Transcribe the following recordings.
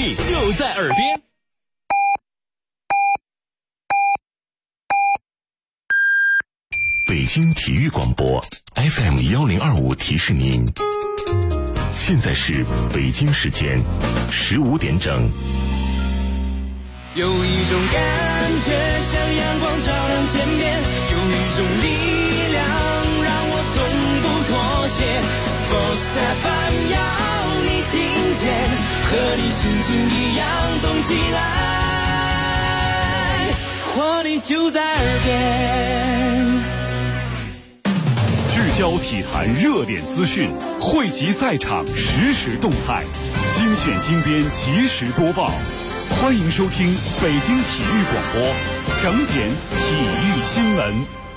力就在耳边。 北京体育广播 FM1025提示您，现在是北京时间15点整。 有一种感觉像阳光照亮天边，有一种力量让我从不妥协。Sports FM 要你听见，和你心情一样动起来，活力就在耳边。 聚焦体坛热点资讯，汇集赛场实时动态，精选精编及时播报。欢迎收听北京体育广播整点体育新闻。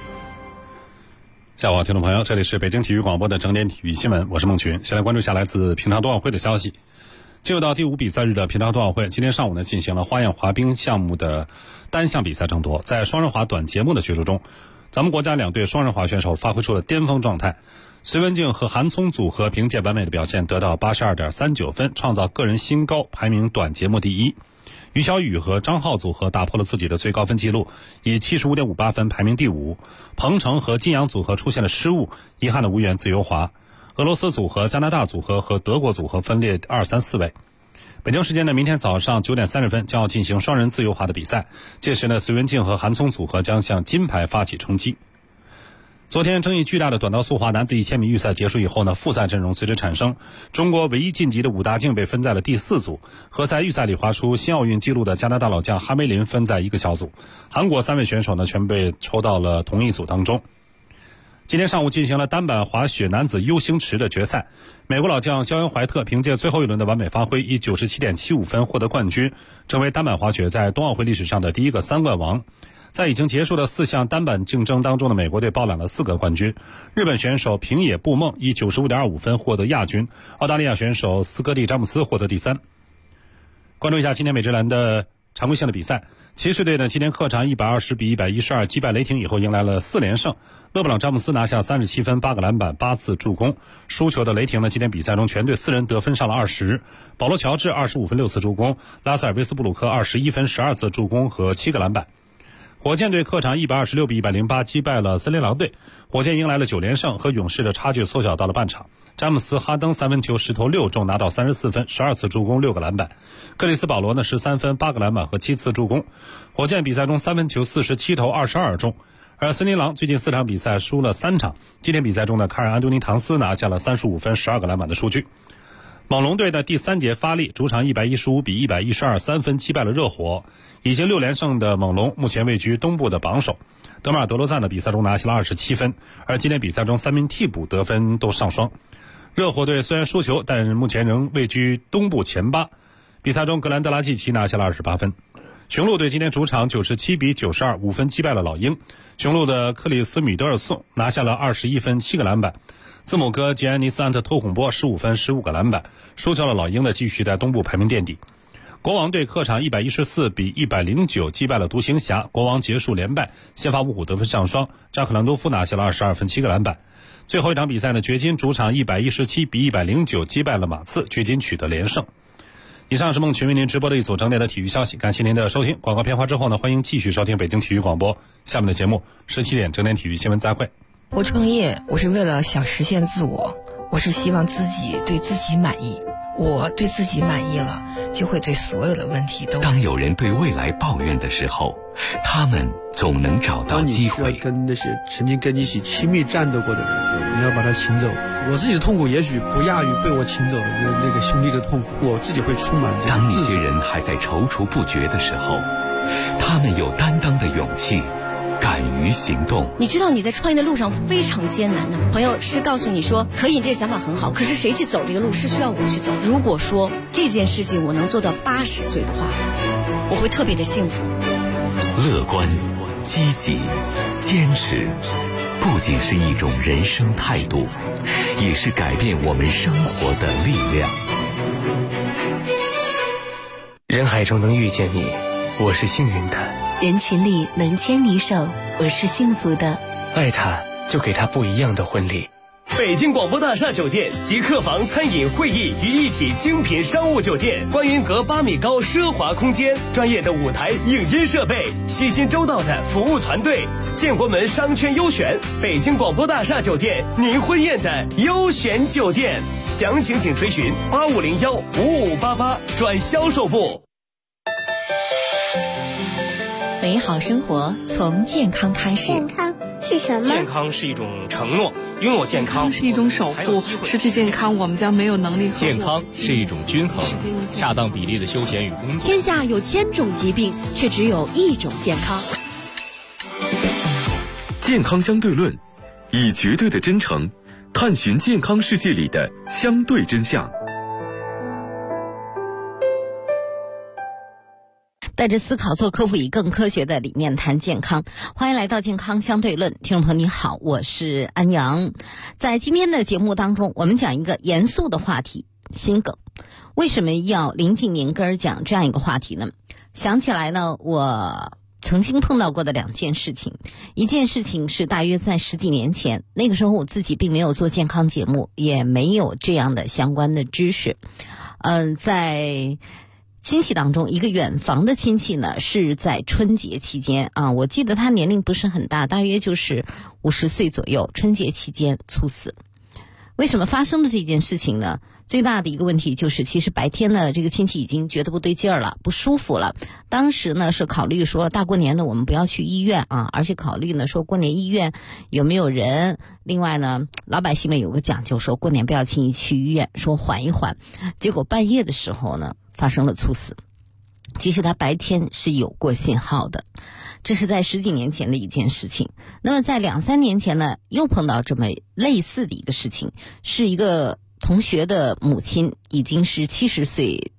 下午好，听众朋友，这里是北京体育广播的整点体育新闻，我是孟群。先来关注一下来自平昌冬奥会的消息。进入到第5比赛日的平昌冬奥会，今天上午呢进行了花样滑冰项目的单项比赛争夺。在双人滑短节目的角逐中，咱们国家2队双人滑选手发挥出了巅峰状态。隋文静和韩聪组合凭借完美的表现得到 82.39 分，创造个人新高，排名短节目第一。于小雨和张浩组合打破了自己的最高分纪录，以 75.58 分排名第5。彭程和金阳组合出现了失误，遗憾的无缘自由滑。俄罗斯组合、加拿大组合和德国组合分列2、3、4位。北京时间的明天早上9点30分将要进行双人自由滑的比赛，届时呢，隋文静和韩聪组合将向金牌发起冲击。昨天争议巨大的短道速滑男子1000米预赛结束以后呢，复赛阵容随之产生。中国唯一晋级的武大靖被分在了第4组，和在预赛里划出新奥运纪录的加拿大老将哈梅林分在一个小组。韩国3位选手呢全被抽到了同一组当中。今天上午进行了单板滑雪男子 U 星池的决赛，美国老将肖恩怀特凭借最后一轮的完美发挥，以 97.75 分获得冠军，成为单板滑雪在冬奥会历史上的第一个3冠王。在已经结束的4项单板竞争当中的美国队包揽了4个冠军。日本选手平野步梦以 95.25 分获得亚军，澳大利亚选手斯科蒂詹姆斯获得第3。关注一下今天美职篮的常规性的比赛，骑士队呢今天客场120比112击败雷霆以后迎来了4连胜。勒布朗詹姆斯拿下37分、8个篮板、8次助攻。输球的雷霆呢今天比赛中全队4人得分上了20，保罗乔治25分、6次助攻，拉塞尔维斯布鲁克21分、12次助攻和7个篮板。火箭队客场126比108击败了森林狼队，火箭迎来了9连胜，和勇士的差距缩小到了半场。詹姆斯、哈登3分球10投6中，拿到34分、12次助攻、6个篮板。克里斯保罗呢13分、8个篮板和7次助攻。火箭比赛中3分球47投22中，而森林狼最近4场比赛输了3场，今天比赛中呢，卡尔安东尼唐斯拿下了35分、12个篮板的数据。猛龙队的第3节发力，主场115比112 3分击败了热火。已经6连胜的猛龙目前位居东部的榜首。德马尔德罗赞的比赛中拿下了27分，而今天比赛中3名替补得分都上双。热火队虽然输球，但目前仍位居东部前8。比赛中格兰德拉季奇拿下了28分。雄鹿队今天主场97比92 5分击败了老鹰。雄鹿的克里斯米德尔颂拿下了21分、7个篮板。字母哥吉安尼斯安特托孔波15分、15个篮板。输球了老鹰的继续在东部排名垫底。国王队客场114比109击败了独行侠，国王结束连败，先发五虎得分上双，扎克兰多夫拿下了22分、7个篮板。最后一场比赛呢，掘金主场117比109击败了马刺，掘金取得连胜。以上是孟群为您直播的一组整点的体育消息，感谢您的收听。广告片花之后呢，欢迎继续收听北京体育广播。下面的节目17点整点体育新闻，再会。 我创业，我是为了想实现自我，我是希望自己对自己满意。我对自己满意了，就会对所有的问题都。 当有人对未来抱怨的时候，他们总能找到机会。 当你需要跟那些曾经跟你一起亲密战斗过的人，你要把他请走。我自己的痛苦也许不亚于被我请走的那个兄弟的痛苦，我自己会充满这个当一些人还在踌躇不决的时候，他们有担当的勇气，敢于行动。 你知道你在创业的路上非常艰难的，朋友是告诉你说可以，这个想法很好，可是谁去走这个路是需要我去走。如果说这件事情我能做到80岁的话，我会特别的幸福。 乐观、积极、坚持，不仅是一种人生态度，也是改变我们生活的力量。 人海中能遇见你，我是幸运的。 人群里能牵你手，我是幸福的。 爱他，就给他不一样的婚礼。 北京广播大厦酒店集客房、餐饮、会议于一体精品商务酒店，观云阁8米高奢华空间，专业的舞台影音设备，细心周到的服务团队，建国门商圈优选，北京广播大厦酒店，您婚宴的优选酒店。详情请垂询8501-5588转销售部。 美好生活从健康开始。 健康是什么？ 健康是一种承诺，拥有健康是一种守护，失去健康我们将没有能力。 健康是一种均衡，恰当比例的休闲与工作。 天下有1000种疾病，却只有1种健康。 健康相对论，以绝对的真诚探寻健康世界里的相对真相。 带着思考做科普，以更科学的理念谈健康。欢迎来到健康相对论，听众朋友你好，我是安阳。在今天的节目当中，我们讲一个严肃的话题，心梗。为什么要临近年根儿讲这样一个话题呢？想起来呢，我曾经碰到过的2件事情。一件事情是大约在10几年前，那个时候我自己并没有做健康节目，也没有这样的相关的知识。在亲戚当中，一个远房的亲戚呢，是在春节期间啊，我记得他年龄不是很大，大约就是50岁左右，春节期间猝死。为什么发生的这件事情呢？最大的一个问题就是，其实白天呢，这个亲戚已经觉得不对劲儿了，不舒服了。当时呢是考虑说，大过年的我们不要去医院啊，而且考虑呢说过年医院有没有人。另外呢，老百姓们有个讲究，说过年不要轻易去医院，说缓一缓。结果半夜的时候呢，发生了猝死。其实他白天是有过信号的，这是在10几年前的一件事情。那么在2、3年前呢，又碰到这么类似的一个事情，是一个同学的母亲，已经是70岁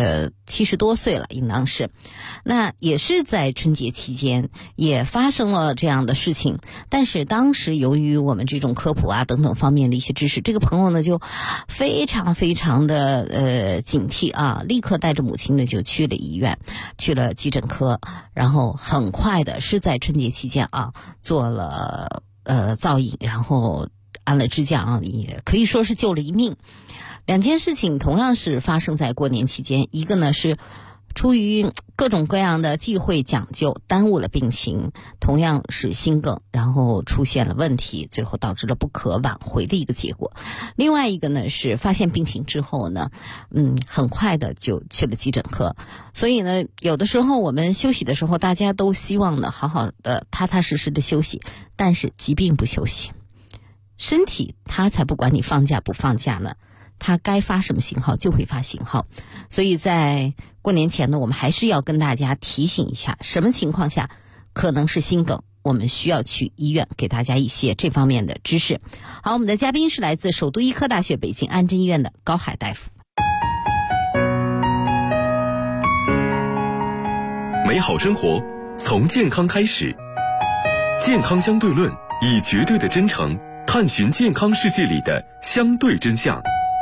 ，70多岁了，应当是。那也是在春节期间也发生了这样的事情，但是当时由于我们这种科普啊等等方面的一些知识，这个朋友呢就非常非常的警惕啊，立刻带着母亲呢就去了医院，去了急诊科，然后很快的是在春节期间啊做了造影，然后安了支架啊，也可以说是救了一命。2件事情同样是发生在过年期间，一个呢是出于各种各样的忌讳讲究耽误了病情，同样是心梗，然后出现了问题，最后导致了不可挽回的一个结果。另外一个呢是发现病情之后呢，很快的就去了急诊科。所以呢，有的时候我们休息的时候，大家都希望呢好好的踏踏实实的休息，但是疾病不休息，身体它才不管你放假不放假呢，它该发什么信号就会发信号。所以在过年前呢，我们还是要跟大家提醒一下，什么情况下可能是心梗，我们需要去医院，给大家一些这方面的知识。好，我们的嘉宾是来自首都医科大学北京安贞医院的高海大夫。 美好生活从健康开始，健康相对论，以绝对的真诚探寻健康世界里的相对真相。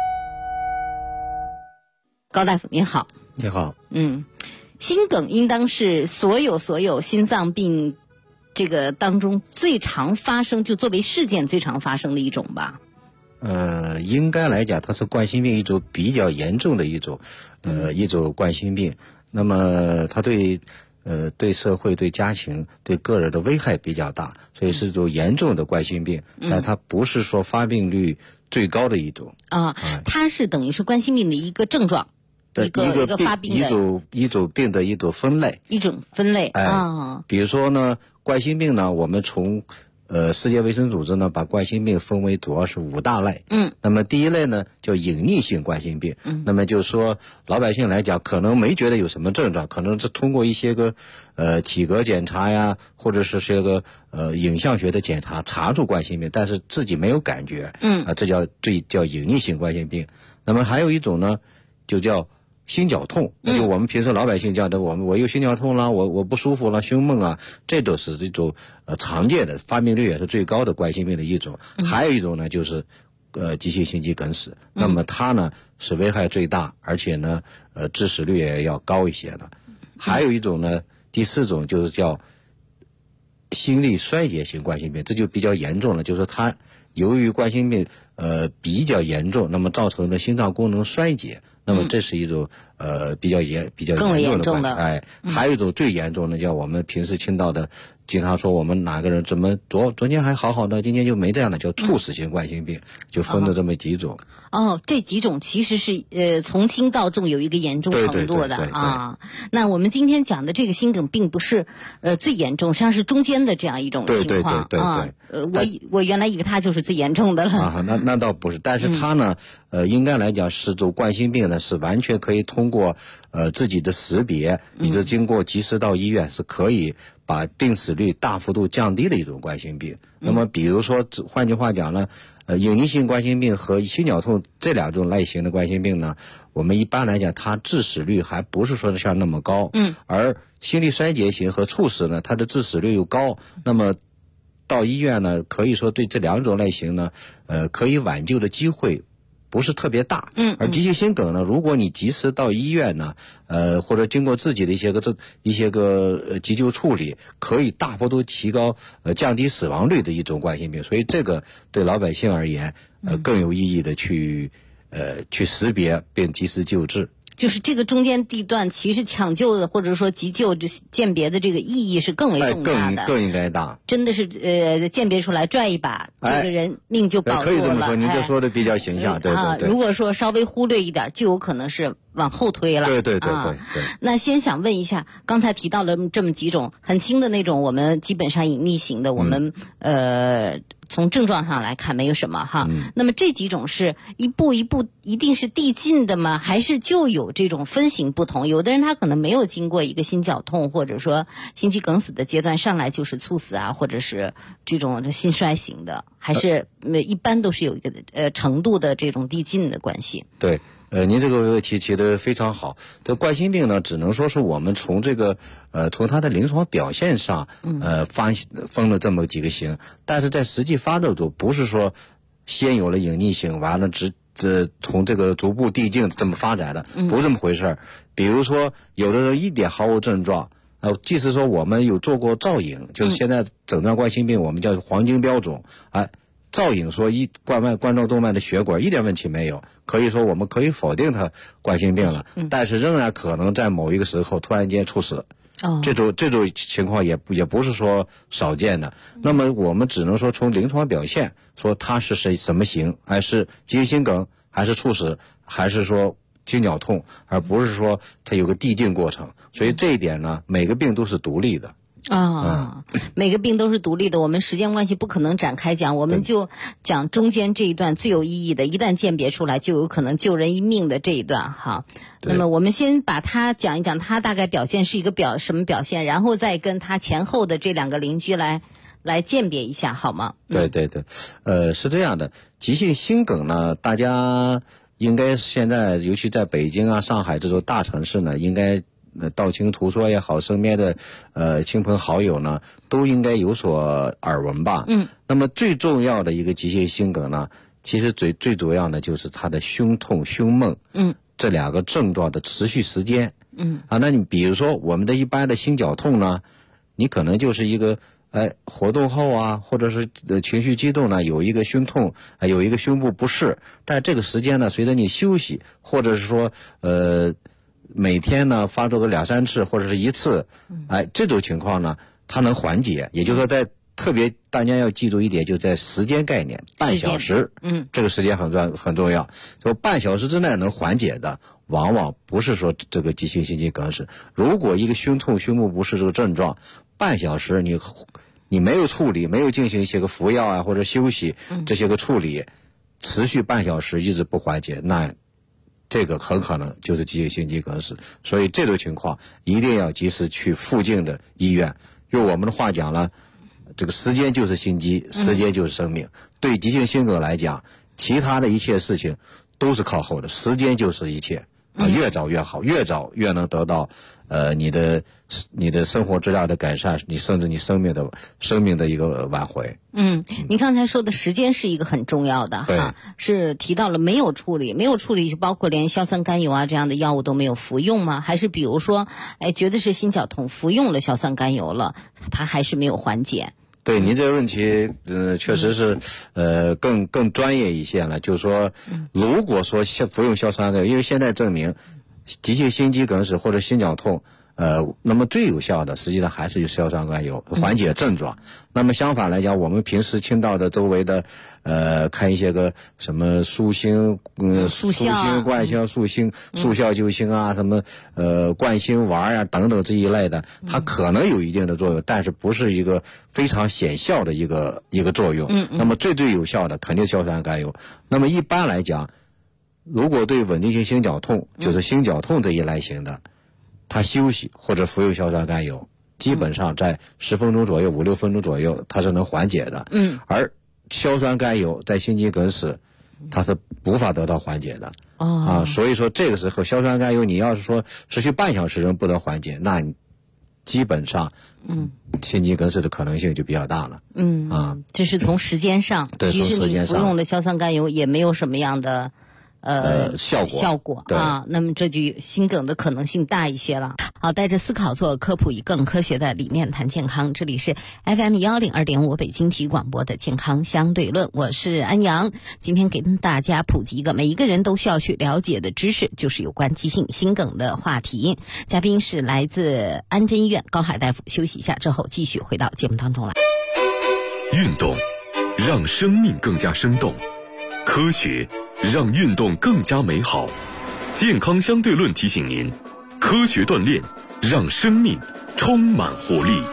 高大夫您好。 你好。 心梗应当是所有心脏病这个当中最常发生，就作为事件最常发生的一种吧。 应该来讲，它是冠心病一种比较严重的一种冠心病。那么它对社会、对家庭、对个人的危害比较大，所以是一种严重的冠心病。但它不是说发病率最高的一种它是等于是冠心病的一个症状，一个发病的一种病的一种分类。比如说呢，冠心病呢，我们从世界卫生组织呢把冠心病分为主要是5大类。那么第一类呢叫隐匿性冠心病。那么就是说老百姓来讲可能没觉得有什么症状，可能是通过一些个体格检查呀，或者是些个影像学的检查查出冠心病，但是自己没有感觉。这叫隐匿性冠心病。那么还有一种呢就叫心绞痛，那就我们平时老百姓讲的，我有心绞痛了，我不舒服了，胸闷啊，这都是这种常见的，发病率也是最高的冠心病的一种。还有一种呢就是急性心肌梗死，那么它呢是危害最大，而且呢致死率也要高一些的。还有一种呢，第4种就是叫心力衰竭性冠心病，这就比较严重了，就是它由于冠心病比较严重，那么造成的心脏功能衰竭，那么这是一种比较严重的哎，还有一种最严重的叫我们平时听到的，经常说我们哪个人怎么昨天还好好的，今天就没这样的，叫猝死性冠心病，就分了这么几种。 这几种其实是从轻到重有一个严重程度的啊。那我们今天讲的这个心梗并不是最严重，实际上是中间的这样一种情况啊。我原来以为它就是最严重的了啊。那倒不是，但是它呢应该来讲是这种冠心病呢是完全可以通过自己的识别，以及经过及时到医院是可以把病死率大幅度降低的一种冠心病。那么比如说换句话讲呢，隐匿性冠心病和心绞痛这两种类型的冠心病呢，我们一般来讲它致死率还不是说像那么高，而心力衰竭型和猝死呢，它的致死率又高。那么到医院呢，可以说对这两种类型呢，可以挽救的机会不是特别大。而急性心梗呢，如果你及时到医院呢，或者经过自己的一些个急救处理，可以大幅度提高降低死亡率的一种冠心病。所以这个对老百姓而言，更有意义的去识别并及时救治。 就是这个中间地段，其实抢救的或者说急救鉴别的这个意义是更为重大的， 更应该大。 真的是鉴别出来拽一把，这个人命就保住了。 可以这么说，您这说的比较形象，对。 如果说稍微忽略一点，就有可能是往后推了。 对。 那先想问一下，刚才提到了这么几种很轻的那种，我们基本上隐匿型的，我们从症状上来看没有什么哈。那么这几种是一步一步一定是递进的吗？还是就有这种分型不同？有的人他可能没有经过一个心绞痛或者说心肌梗死的阶段，上来就是猝死啊，或者是这种心衰型的，还是一般都是有一个程度的这种递进的关系？ 对。您这个问题提得非常好。这冠心病呢，只能说是我们从这个从它的临床表现上分了这么几个型，但是在实际发作中，不是说先有了隐匿性，完了从这个逐步递进这么发展的，不是这么回事儿。比如说，有的人一点毫无症状，即使说我们有做过造影，就是现在诊断冠心病我们叫黄金标准，造影说冠状动脉的血管一点问题没有，可以说我们可以否定它冠心病了，但是仍然可能在某一个时候突然间猝死。这种情况也不是说少见的。那么我们只能说从临床表现说它是什么型，还是急性心梗，还是猝死，还是说心绞痛，而不是说它有个递进过程。所以这一点呢，每个病都是独立的。 每个病都是独立的，我们时间关系不可能展开讲，我们就讲中间这一段最有意义的，一旦鉴别出来就有可能救人一命的这一段哈。那么我们先把它讲一讲，它大概表现是一个什么表现，然后再跟它前后的这两个邻居来鉴别一下好吗？ 对，是这样的，急性心梗呢，大家应该现在尤其在北京啊、上海这种大城市呢，应该道听途说也好，身边的亲朋好友呢，都应该有所耳闻吧。那么最重要的一个急性心梗呢，其实最主要的就是它的胸痛、胸闷，这两个症状的持续时间。那你比如说我们的一般的心绞痛呢，你可能就是一个活动后啊，或者是情绪激动呢，有一个胸痛，有一个胸部不适，但这个时间呢，随着你休息，或者是说每天呢发作个2-3次或者是1次，这种情况呢，它能缓解。也就是说，在特别大家要记住一点，就在时间概念，半小时，这个时间很重要。说半小时之内能缓解的，往往不是说这个急性心肌梗死。如果一个胸痛、胸部不适这个症状，半小时你没有处理，没有进行一些个服药啊或者休息这些个处理，持续半小时一直不缓解，那这个很可能就是急性心肌梗死。所以这种情况一定要及时去附近的医院。用我们的话讲了，这个时间就是心肌，时间就是生命。对急性心梗来讲，其他的一切事情都是靠后的，时间就是一切。越早越好，越早越能得到你的生活质量的改善，甚至你生命的一个挽回。 你刚才说的时间是一个很重要的哈，是提到了没有处理就包括连硝酸甘油啊这样的药物都没有服用吗？还是比如说觉得是心绞痛，服用了硝酸甘油了，它还是没有缓解？ 对您这个问题，确实是，更专业一些了。就是说，如果说服用硝酸甘油，因为现在证明，急性心肌梗死或者心绞痛，那么最有效的实际上还是硝酸甘油缓解症状。那么相反来讲，我们平时听到的周围的，看一些个什么速星，速星冠心速效救心啊，什么冠心丸啊等等这一类的，它可能有一定的作用，但是不是一个非常显效的一个作用。那么最有效的肯定硝酸甘油。那么一般来讲，如果对稳定性心绞痛，就是心绞痛这一类型的，他休息或者服用硝酸甘油，基本上在10分钟左右、5-6分钟左右，它是能缓解的。而硝酸甘油在心肌梗死，它是无法得到缓解的。所以说这个时候硝酸甘油，你要是说持续半小时仍不得缓解，那你基本上，心肌梗死的可能性就比较大了。 这是从时间上，即使你服用了硝酸甘油，也没有什么样的。效果啊，那么这就心梗的可能性大一些了。好，带着思考做科普，以更科学的理念谈健康。这里是 FM 102.5北京体育广播的健康相对论，我是安阳。今天给大家普及一个每一个人都需要去了解的知识，就是有关急性心梗的话题。嘉宾是来自安贞医院高海大夫。休息一下之后，继续回到节目当中来。 运动让生命更加生动，科学让运动更加美好。健康相对论提醒您，科学锻炼让生命充满活力。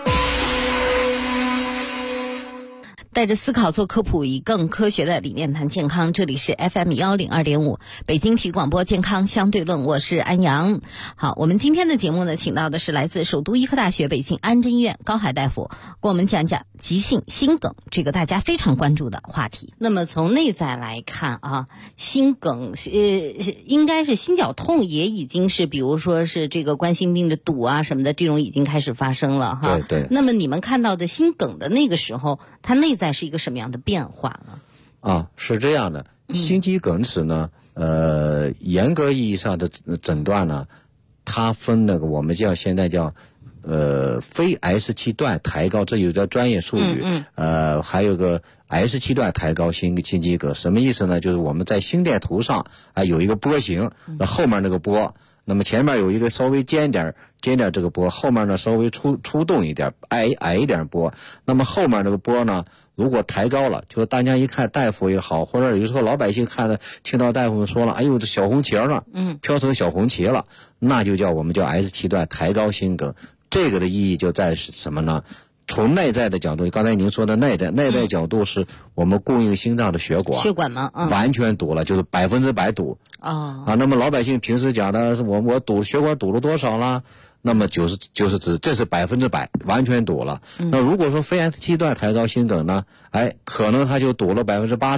带着思考做科普，以更科学的理念谈健康。这里是 FM 102.5北京体育广播健康相对论，我是安阳。好，我们今天的节目呢，请到的是来自首都医科大学北京安贞医院高海大夫，给我们讲讲急性心梗这个大家非常关注的话题。那么从内在来看啊，心梗应该是心绞痛也已经是，比如说是这个冠心病的堵啊什么的，这种已经开始发生了哈。 对。 那么你们看到的心梗的那个时候，它内在是一个什么样的变化呢？ 是这样的，心肌梗死呢，严格意义上的诊断呢，它分那个我们现在叫非 S7 段抬高，这有叫专业术语。还有个 S7 段抬高心肌梗，什么意思呢？就是我们在心电图上有一个波形，那后面那个波，那么前面有一个稍微尖点这个波，后面呢稍微粗动一点，矮一点波。那么后面那个波呢，如果抬高了，就是大家一看大夫也好，或者有时候老百姓看了听到大夫们说了，哎呦这小红旗了，飘成小红旗了，那就我们叫 S7 段抬高心梗。这个的意义就在什么呢？从内在的角度，刚才您说的内在角度是我们供应心脏的血管吗？ 完全堵了，就是100%堵。那么老百姓平时讲的是我堵血管堵了多少了？那么就是指这是100%完全堵了。那如果说非 S7 段抬高心梗呢，可能它就堵了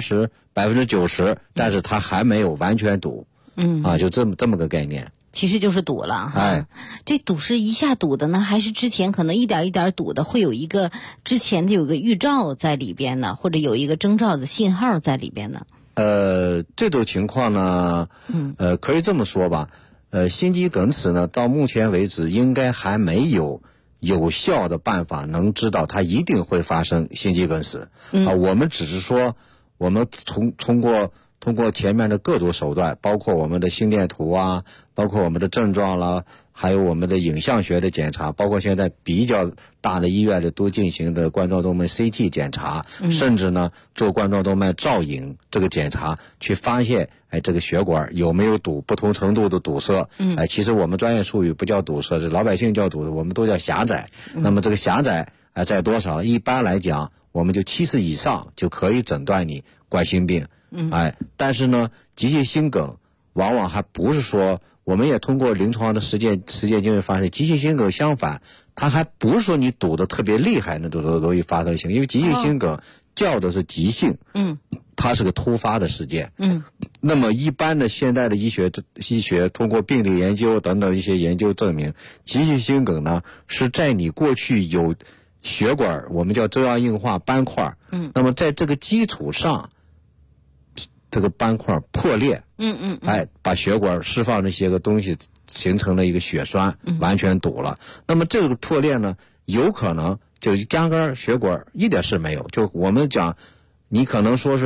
80%、90%，但是它还没有完全堵。就这么个概念。 其实就是堵了哈。这堵是一下堵的呢，还是之前可能一点一点堵的，会有一个之前的有个预兆在里边呢，或者有一个征兆的信号在里边呢？ 这种情况呢，可以这么说吧，心肌梗死呢，到目前为止应该还没有有效的办法能知道它一定会发生心肌梗死。我们只是说，我们通过前面的各种手段，包括我们的心电图啊，包括我们的症状啦，还有我们的影像学的检查，包括现在比较大的医院的都进行的冠状动脉 CT 检查，甚至呢做冠状动脉造影这个检查，去发现这个血管有没有堵，不同程度的堵塞。其实我们专业术语不叫堵塞，这老百姓叫堵塞，我们都叫狭窄。那么这个狭窄在多少？一般来讲，我们就70以上就可以诊断你冠心病。但是呢，急性心梗往往还不是说，我们也通过临床的实践经验发现，急性心梗相反，它还不是说你堵得特别厉害那种容易发生性，因为急性心梗叫的是急性，它是个突发的事件。那么一般的现代的医学通过病理研究等等一些研究证明，急性心梗呢是在你过去有血管我们叫粥样硬化斑块，那么在这个基础上，这个斑块破裂，把血管释放这些个东西形成了一个血栓，完全堵了。那么这个破裂呢，有可能就压根血管一点事没有。就我们讲，你可能说是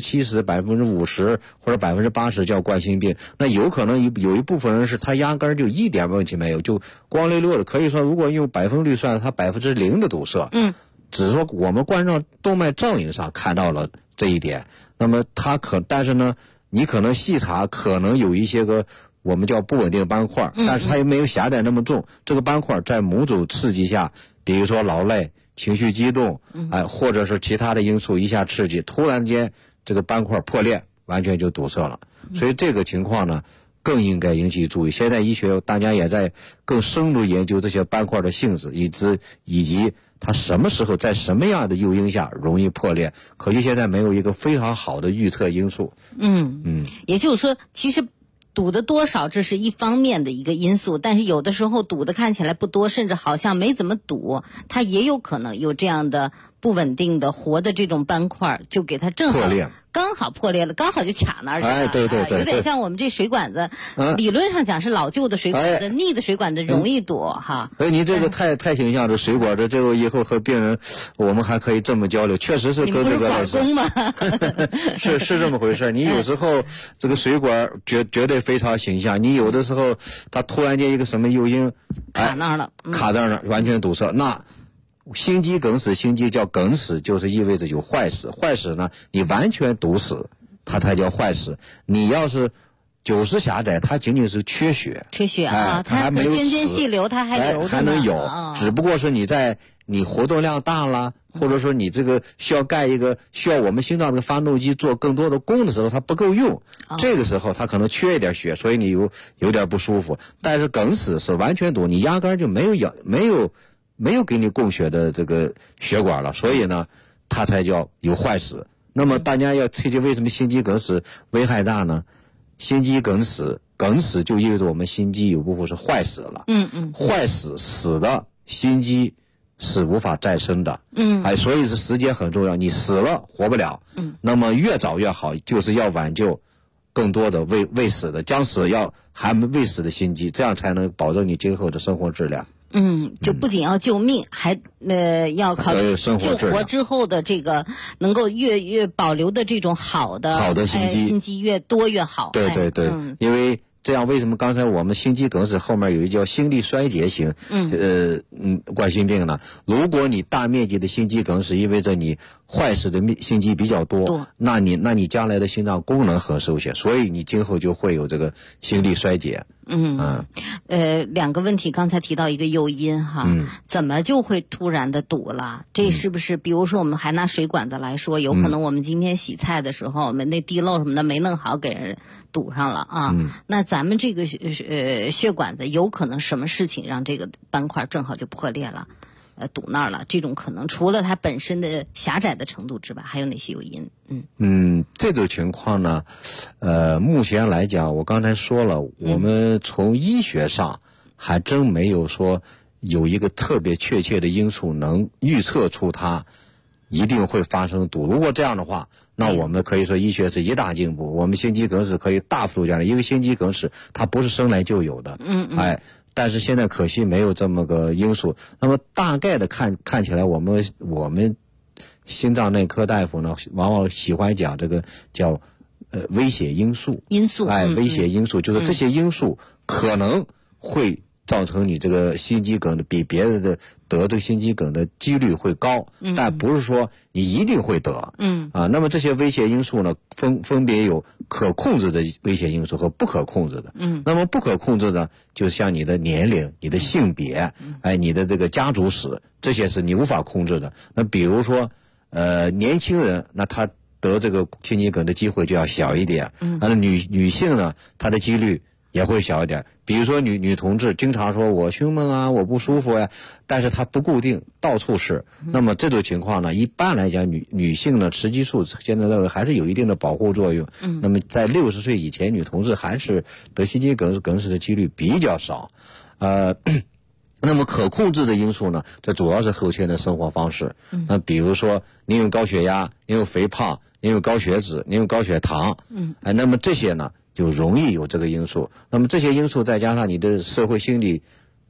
70%、50%或者80%叫冠心病，那有可能有一部分人是他压根就一点问题没有，就光溜溜的。可以说，如果用百分率算，他0%的堵塞。只是说我们冠状动脉照影上看到了这一点。那么但是呢，你可能细查可能有一些个我们叫不稳定斑块，但是它也没有狭窄那么重。这个斑块在某种刺激下，比如说劳累、情绪激动，或者是其他的因素一下刺激，突然间这个斑块破裂，完全就堵塞了。所以这个情况呢，更应该引起注意。现在医学大家也在更深入研究这些斑块的性质，以及它什么时候在什么样的诱因下容易破裂，可惜现在没有一个非常好的预测因素。 也就是说，其实堵的多少这是一方面的一个因素，但是有的时候堵的看起来不多，甚至好像没怎么堵，它也有可能有这样的不稳定的活的这种斑块，就给它正好破裂， 刚好破裂了，刚好就卡那儿去了。 对， 有点像我们这水管子，理论上讲是老旧的水管子，腻的水管子容易堵哈。 你这个太形象的水管子，这个以后和病人我们还可以这么交流，确实是跟这个管工吗？ 是这么回事。你有时候这个水管绝对非常形象，你有的时候它突然间一个什么诱因卡那儿了， 卡那儿完全堵塞。那心肌梗死，心肌叫梗死，就是意味着有坏死。坏死呢，你完全堵死，它才叫坏死。你要是90狭窄，它仅仅是缺血啊， 它还没有涓涓细流，它还流着呢， 还能有，只不过是你活动量大了，或者说你这个需要我们心脏这个发动机做更多的功的时候，它不够用，这个时候它可能缺一点血，所以你有点不舒服。但是梗死是完全堵，你压根就没有给你供血的这个血管了，所以呢，它才叫有坏死。那么大家要推荐为什么心肌梗死危害大呢？心肌梗死就意味着我们心肌有部分是坏死了。坏死的心肌是无法再生的。所以是时间很重要，你死了活不了。那么越早越好，就是要挽救更多的未死的将死还未死的心肌，这样才能保证你今后的生活质量。 就不仅要救命，还要考虑救活之后的这个能够越保留的这种好的心肌越多越好。 对，因为这样为什么刚才我们心肌梗死后面有一叫心力衰竭型冠心病呢？如果你大面积的心肌梗死，意味着你坏死的心肌比较多，那你将来的心脏功能很受限，所以你今后就会有这个心力衰竭。 两个问题，刚才提到一个诱因哈，怎么就会突然的堵了？这是不是比如说我们还拿水管子来说，有可能我们今天洗菜的时候，我们那地漏什么的没弄好，给人堵上了啊。那咱们这个血管子有可能什么事情让这个斑块正好就破裂了？堵那儿了，这种可能除了它本身的狭窄的程度之外，还有哪些诱因？ 这种情况呢，目前来讲，我刚才说了，我们从医学上还真没有说有一个特别确切的因素能预测出它一定会发生堵。如果这样的话，那我们可以说医学是一大进步，我们心肌梗死可以大幅度降低，因为心肌梗死它不是生来就有的。但是现在可惜没有这么个因素。那么大概的看起来，我们心脏内科大夫呢，往往喜欢讲这个叫危险因素。危险因素就是这些因素可能会造成你这个心肌梗的比别人的得这个心肌梗的几率会高，但不是说你一定会得。那么这些危险因素呢，分别有可控制的危险因素和不可控制的。那么不可控制的，就像你的年龄、你的性别、你的这个家族史，这些是你无法控制的。那比如说年轻人，那他得这个心肌梗的机会就要小一点。那女性呢，她的几率也会小一点。比如说女同志经常说我胸闷啊，我不舒服呀，但是她不固定，到处是。那么这种情况呢，一般来讲女性呢，雌激素现在认为还是有一定的保护作用。那么在60岁以前，女同志还是得心肌梗死的几率比较少。那么可控制的因素呢，这主要是后天的生活方式。那比如说你有高血压，你有肥胖，你有高血脂，你有高血糖。那么这些呢就容易有这个因素。那么这些因素再加上你的社会心理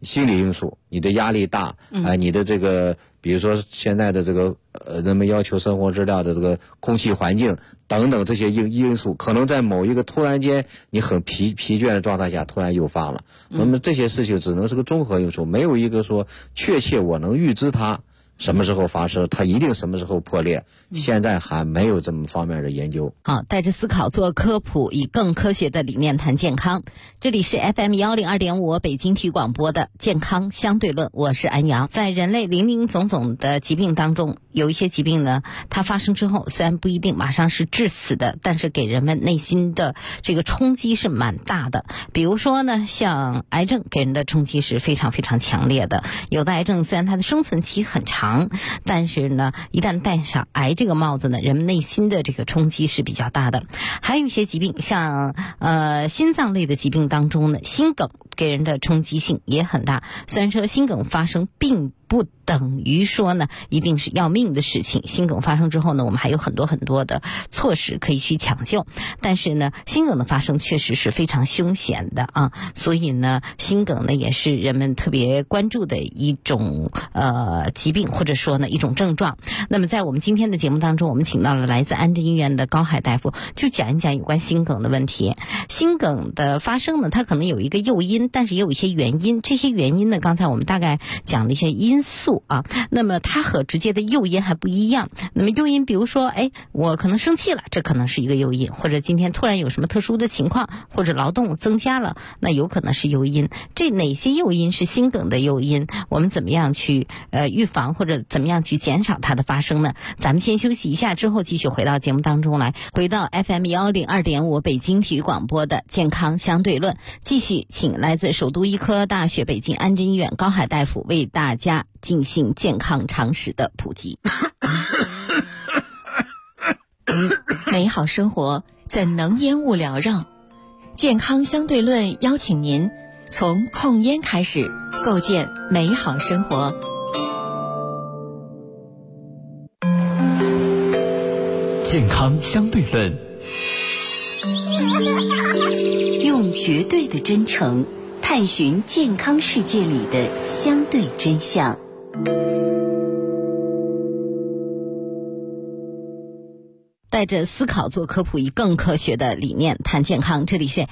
心理因素，你的压力大，你的这个，比如说现在的这个人们要求生活质量的这个空气环境等等这些因素，可能在某一个突然间你很疲倦的状态下突然诱发了。那么这些事情只能是个综合因素，没有一个说确切我能预知它什么时候发生，它一定什么时候破裂，现在还没有这么方面的研究。 好，带着思考做科普，以更科学的理念谈健康。这里是 FM102.5 北京体育广播的健康相对论，我是安阳。在人类林林总总的疾病当中，有一些疾病呢，它发生之后虽然不一定马上是致死的，但是给人们内心的这个冲击是蛮大的。比如说呢，像癌症给人的冲击是非常非常强烈的。有的癌症虽然它的生存期很长，但是呢，一旦戴上癌这个帽子呢，人们内心的这个冲击是比较大的。还有一些疾病，像心脏类的疾病当中呢，心梗给人的冲击性也很大。虽然说心梗发生并不等于说呢一定是要命的事情，心梗发生之后呢，我们还有很多很多的措施可以去抢救，但是呢，心梗的发生确实是非常凶险的啊，所以呢，心梗呢也是人们特别关注的一种疾病，或者说呢一种症状。那么在我们今天的节目当中，我们请到了来自安贞医院的高海大夫，就讲一讲有关心梗的问题。心梗的发生呢，它可能有一个诱因，但是也有一些原因。这些原因呢，刚才我们大概讲了一些因素啊，那么它和直接的诱因还不一样。那么诱因，比如说，我可能生气了，这可能是一个诱因；或者今天突然有什么特殊的情况，或者劳动增加了，那有可能是诱因。这哪些诱因是心梗的诱因？我们怎么样去预防，或者怎么样去减少它的发生呢？咱们先休息一下，之后继续回到节目当中来，回到 FM102.5 北京体育广播的健康相对论，继续请来自首都医科大学北京安贞医院高海大夫为大家进行健康常识的普及。 美好生活怎能烟雾缭绕？健康相对论邀请您从控烟开始，构建美好生活。 健康相对论， 用绝对的真诚探寻健康世界里的相对真相。 带着思考做科普，以更科学的理念谈健康。这里是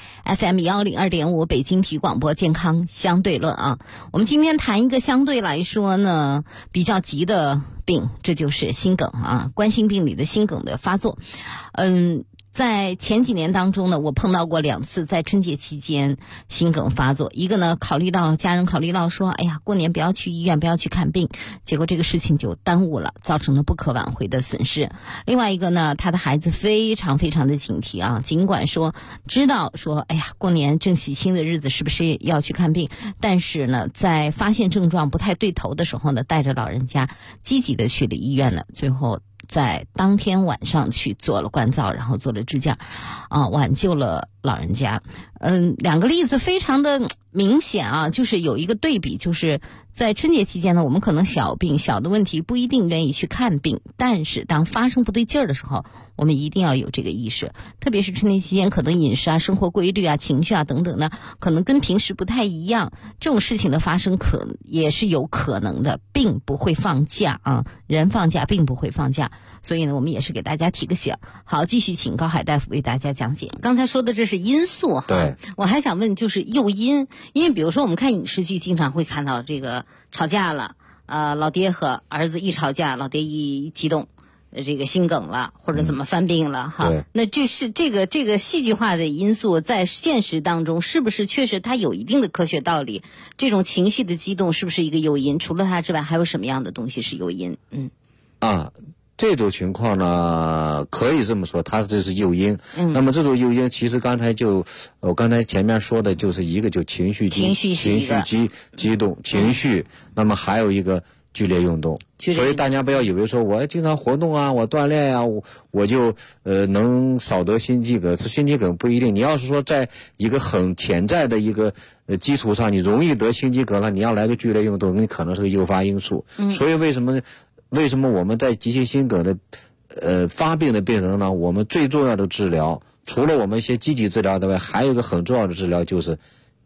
FM102.5 北京体育广播健康相对论啊。我们今天谈一个相对来说呢比较急的病，这就是心梗啊，冠心病里的心梗的发作。在前几年当中呢，我碰到过2次在春节期间心梗发作。一个呢，家人考虑到说，哎呀，过年不要去医院，不要去看病，结果这个事情就耽误了，造成了不可挽回的损失。另外一个呢，他的孩子非常非常的警惕啊，尽管说知道说，哎呀，过年正喜庆的日子是不是要去看病，但是呢，在发现症状不太对头的时候呢，带着老人家积极的去了医院了，最后在当天晚上去做了关照，然后做了支架，挽救了老人家。2个例子非常的明显啊，就是有一个对比，就是在春节期间呢，我们可能小病小的问题不一定愿意去看病，但是当发生不对劲儿的时候，我们一定要有这个意识。特别是春节期间，可能饮食啊、生活规律啊、情绪啊等等呢，可能跟平时不太一样，这种事情的发生也是有可能的，并不会放假啊，人放假并不会放假，所以呢，我们也是给大家提个醒。好，继续请高海大夫为大家讲解。刚才说的这是因素哈， 对， 我还想问就是诱因，因为比如说我们看影视剧，经常会看到这个吵架了，老爹和儿子一吵架，老爹一激动，这个心梗了，或者怎么犯病了哈。那这是这个戏剧化的因素，在现实当中是不是确实它有一定的科学道理？这种情绪的激动是不是一个诱因？除了它之外，还有什么样的东西是诱因？ 这种情况呢，可以这么说，它这是诱因。那么这种诱因，其实我刚才前面说的就是一个就情绪激动情绪，那么还有一个剧烈运动。所以大家不要以为说我经常活动啊，我锻炼啊，我就能少得心肌梗。心肌梗不一定，你要是说在一个很潜在的一个基础上，你容易得心肌梗了，你要来个剧烈运动，你可能是个诱发因素。所以为什么我们在急性心梗的发病的病人呢，我们最重要的治疗，除了我们一些积极治疗之外，还有一个很重要的治疗就是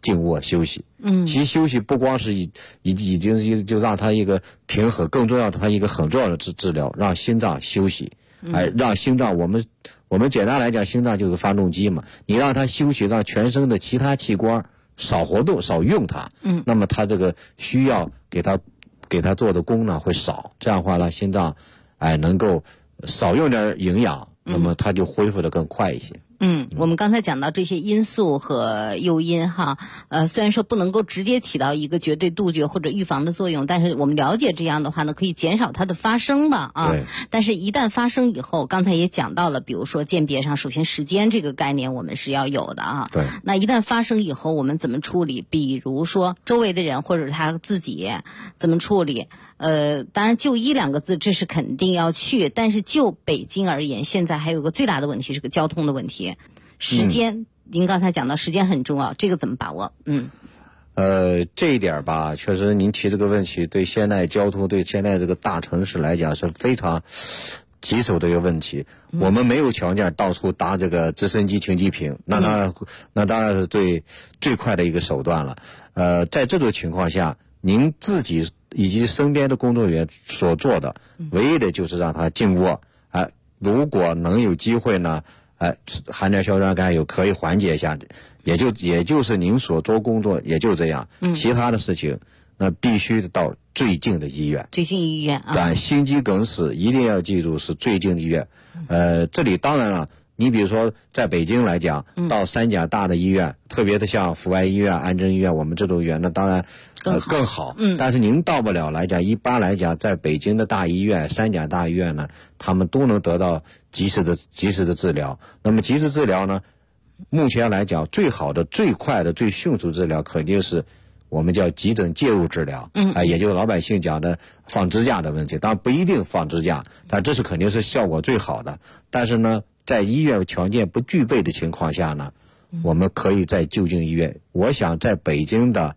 静卧休息。其休息不光是已经就让他一个平衡，更重要的他一个很重要的治疗，让心脏休息。让心脏，我们简单来讲，心脏就是发动机嘛，你让它休息，让全身的其他器官少活动少用它，那么它这个需要给它做的功呢会少，这样的话呢心脏能够少用点营养，那么它就恢复得更快一些。 我们刚才讲到这些因素和诱因哈，虽然说不能够直接起到一个绝对杜绝或者预防的作用，但是我们了解这样的话呢，可以减少它的发生吧啊。但是一旦发生以后，刚才也讲到了，比如说鉴别上，首先时间这个概念我们是要有的啊。 对。 那一旦发生以后，我们怎么处理？比如说周围的人或者他自己怎么处理？当然就医2个字这是肯定要去，但是就北京而言，现在还有个最大的问题是个交通的问题，时间。您刚才讲到时间很重要，这个怎么把握？ 这一点吧，确实您提这个问题，对现在交通，对现在这个大城市来讲是非常棘手的一个问题。我们没有条件到处搭这个直升机停机坪，那当然是最快的一个手段了。在这种情况下，您自己以及身边的工作人员所做的，唯一的就是让他静卧。如果能有机会呢，含点硝酸甘油可以缓解一下，也就是您所做工作也就这样。其他的事情那必须到最近的医院。 最近医院啊。 但心肌梗死一定要记住是最近的医院。这里当然了，你比如说在北京来讲，到3甲大的医院，特别的像阜外医院、安贞医院，我们这种医院那当然更好。但是您到不了来讲，一般来讲，在北京的大医院、3甲大医院呢，他们都能得到及时的治疗。那么及时治疗呢，目前来讲最好的、最快的、最迅速治疗肯定是我们叫急诊介入治疗。也就是老百姓讲的放支架的问题，当然不一定放支架，但这是肯定是效果最好的。但是呢，在医院条件不具备的情况下呢，我们可以在就近医院。我想在北京的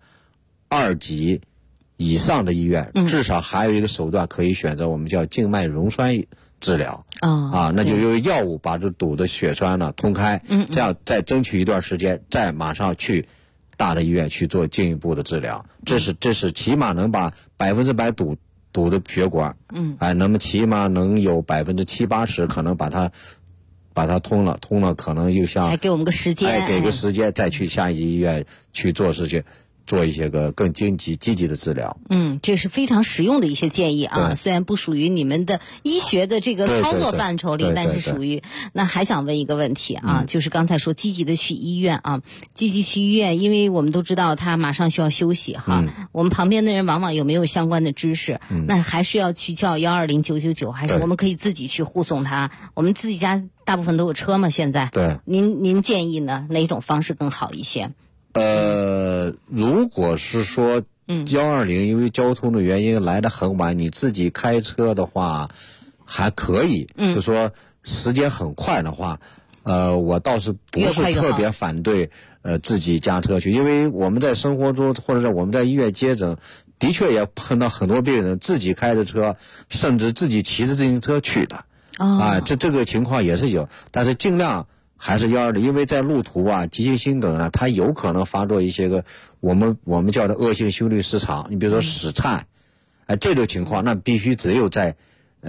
2级以上的医院，至少还有一个手段可以选择，我们叫静脉溶栓治疗。那就用药物把这堵的血栓呢通开，这样再争取一段时间，再马上去大的医院去做进一步的治疗。这是起码能把100%堵的血管，那么起码能有70-80%可能把它通了，可能又像还给我们个时间， 给个时间再去下一级医院去做事情，做一些个更积极的治疗。 这是非常实用的一些建议啊，虽然不属于你们的医学的这个操作范畴里，但是属于。那还想问一个问题啊，就是刚才说积极的去医院啊，积极去医院，因为我们都知道他马上需要休息哈。我们旁边的人往往有没有相关的知识，那还是要去叫120-999，还是我们可以自己去护送他？我们自己家大部分都有车嘛，现在。 对。 您建议呢？哪种方式更好一些？ 如果是说120，因为交通的原因来得很晚，你自己开车的话还可以，就说时间很快的话，我倒是不是特别反对自己驾车去，因为我们在生活中或者是我们在医院接诊，的确也碰到很多病人自己开着车，甚至自己骑着自行车去的。这个情况也是有，但是尽量还是120，因为在路途啊，急性心梗呢，它有可能发作一些个我们叫的恶性心律失常。你比如说室颤，这种情况，那必须只有在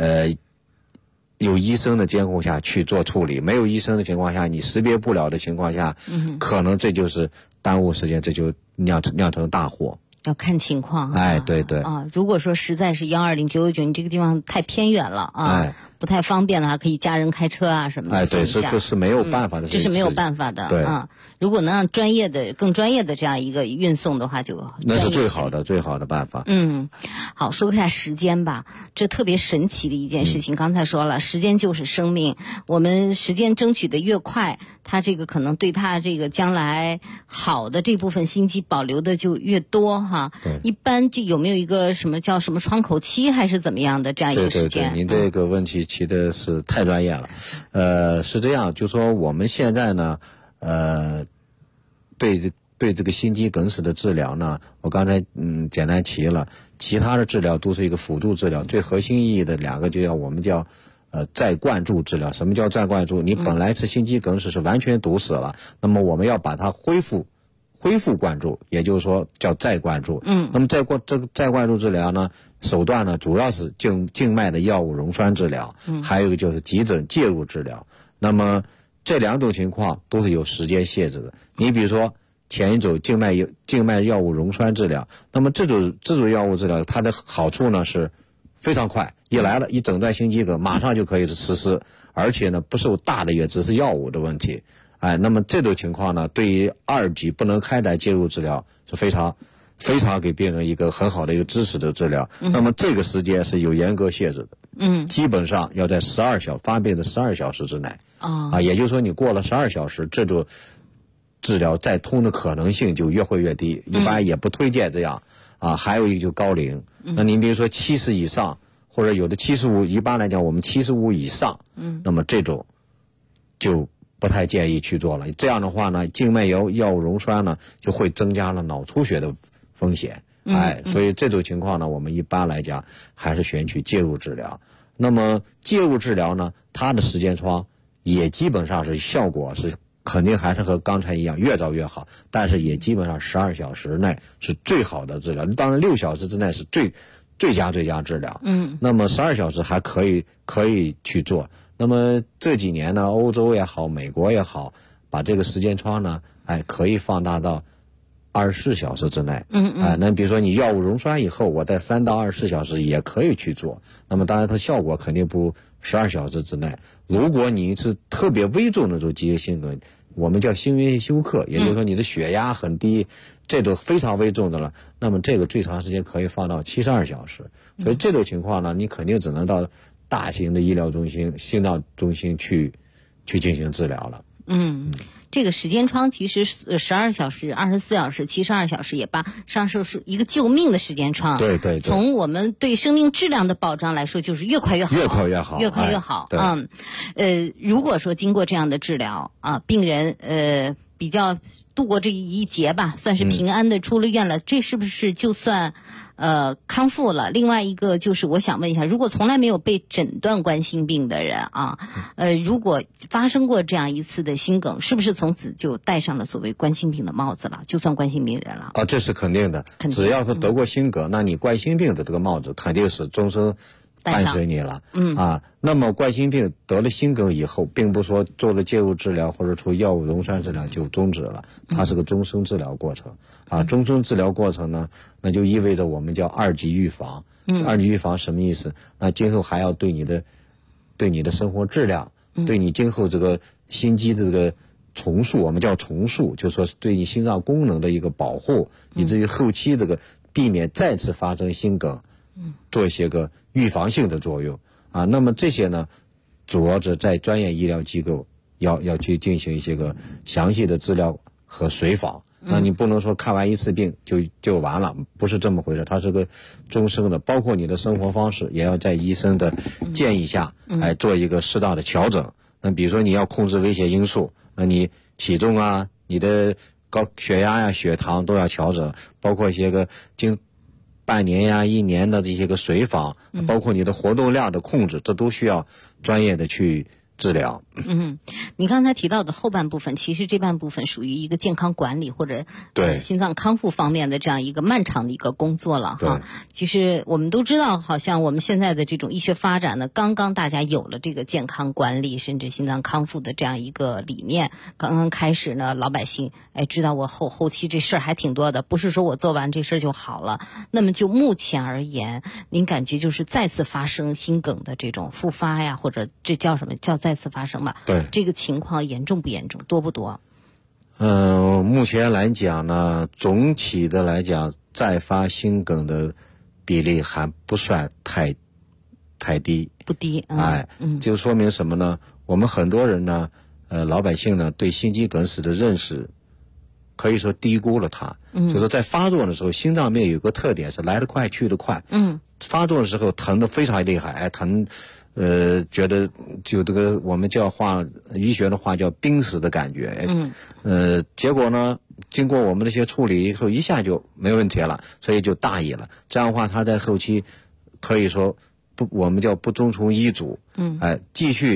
有医生的监控下去做处理，没有医生的情况下，你识别不了的情况下，可能这就是耽误时间，这就酿成大祸。 要看情况。 对对。 如果说实在是120-999，你这个地方太偏远了啊。不太方便的话，可以家人开车啊什么的。 对，这是没有办法的。 这是没有办法的。 对。 如果能让更专业的这样一个运送的话，就那是最好的办法。 好，说一下时间吧。这特别神奇的一件事情，刚才说了，时间就是生命。我们时间争取的越快，它这个可能对它这个将来好的这部分心肌保留的就越多哈。一般这有没有一个什么叫什么窗口期，还是怎么样的这样一个时间？ 您这个问题提的是太专业了。是这样，就说我们现在呢，对这个心肌梗死的治疗呢，我刚才简单提了，其他的治疗都是一个辅助治疗，最核心意义的2个我们叫再灌注治疗。什么叫再灌注？你本来是心肌梗死是完全堵死了，那么我们要把它恢复恢复灌注，也就是说叫再灌注。那么再灌注治疗呢，手段呢主要是静脉的药物溶栓治疗，还有一个就是急诊介入治疗。那么这两种情况都是有时间限制的。你比如说前一种静脉药物溶栓治疗，那么这种药物治疗它的好处呢是非常快，一来了一诊断心肌梗马上就可以实施，而且呢不受大的约，只是药物的问题。那么这种情况呢，对于2级不能开展介入治疗是非常给病人一个很好的一个支持的治疗。那么这个时间是有严格限制的，基本上要在发病的12小时之内。也就是说你过了12小时，这种治疗再通的可能性就越会越低，一般也不推荐这样。还有一个就高龄，那您比如说70以上，或者有的75，一般来讲我们75以上，那么这种就不太建议去做了。这样的话呢，静脉药物溶栓呢就会增加了脑出血的风险。所以这种情况呢，我们一般来讲还是选取介入治疗。那么介入治疗呢，它的时间窗也基本上是效果是肯定还是和刚才一样越早越好，但是也基本上12小时内是最好的治疗。当然6小时之内是最佳治疗。那么12小时还可以去做。那么这几年呢，欧洲也好，美国也好，把这个时间窗呢，可以放大到24小时之内。那比如说你药物溶栓以后，我在3到24小时也可以去做。那么当然它效果肯定不如12小时之内。如果你是特别危重的这种急性心梗，我们叫心源性休克，也就是说你的血压很低，这种非常危重的了，那么这个最长时间可以放到72小时。所以这种情况呢，你肯定只能到大型的医疗中心、心脏中心去进行治疗了。 这个时间窗其实12小时、24小时、72小时也罢，上述是一个救命的时间窗。 对。 从我们对生命质量的保障来说，就是越快越好。 越快越好。 如果说经过这样的治疗病人比较度过这一劫吧，算是平安的出了院了，这是不是就算康复了？另外一个就是我想问一下，如果从来没有被诊断冠心病的人如果发生过这样一次的心梗，是不是从此就戴上了所谓冠心病的帽子了，就算冠心病人了？ 这是肯定的。只要是得过心梗，那你冠心病的这个帽子肯定是终生伴随你了。那么冠心病得了心梗以后，并不说做了介入治疗或者做药物溶栓治疗就终止了，它是个终生治疗过程。终生治疗过程呢，那就意味着我们叫2级预防。2级预防什么意思？那今后还要对你的生活质量，对你今后这个心肌的这个重塑，我们叫重塑，就是说对你心脏功能的一个保护，以至于后期这个避免再次发生心梗，做一些个预防性的作用。那么这些呢，主要是在专业医疗机构要去进行一些个详细的治疗和随访。那你不能说看完一次病就完了，不是这么回事，它是个终生的，包括你的生活方式也要在医生的建议下做一个适当的调整。那比如说你要控制危险因素，那你体重你的高血压血糖都要调整，包括一些个经半年1年的这些个随访，包括你的活动量的控制，这都需要专业的去治疗。 你刚才提到的后半部分，其实这半部分属于一个健康管理或者心脏康复方面的这样一个漫长的一个工作了哈。其实我们都知道，好像我们现在的这种医学发展呢，刚刚大家有了这个健康管理甚至心脏康复的这样一个理念，刚刚开始呢，老百姓知道我后期这事儿还挺多的，不是说我做完这事儿就好了。那么就目前而言，您感觉就是再次发生心梗的这种复发呀，或者这叫什么叫再次发生吧？ 对， 这个情况严重不严重，多不多？ 目前来讲呢，总体的来讲，再发心梗的比例还不算太低， 不低。 就说明什么呢？我们很多人呢，老百姓呢，对心肌梗死的认识可以说低估了它。就是说在发作的时候，心脏病有个特点是来得快去得快。发作的时候疼得非常厉害，疼。觉得就这个我们叫医学的话叫濒死的感觉。结果呢，经过我们这些处理以后，一下就没问题了，所以就大意了。这样的话，他在后期可以说我们叫不遵从医嘱，继续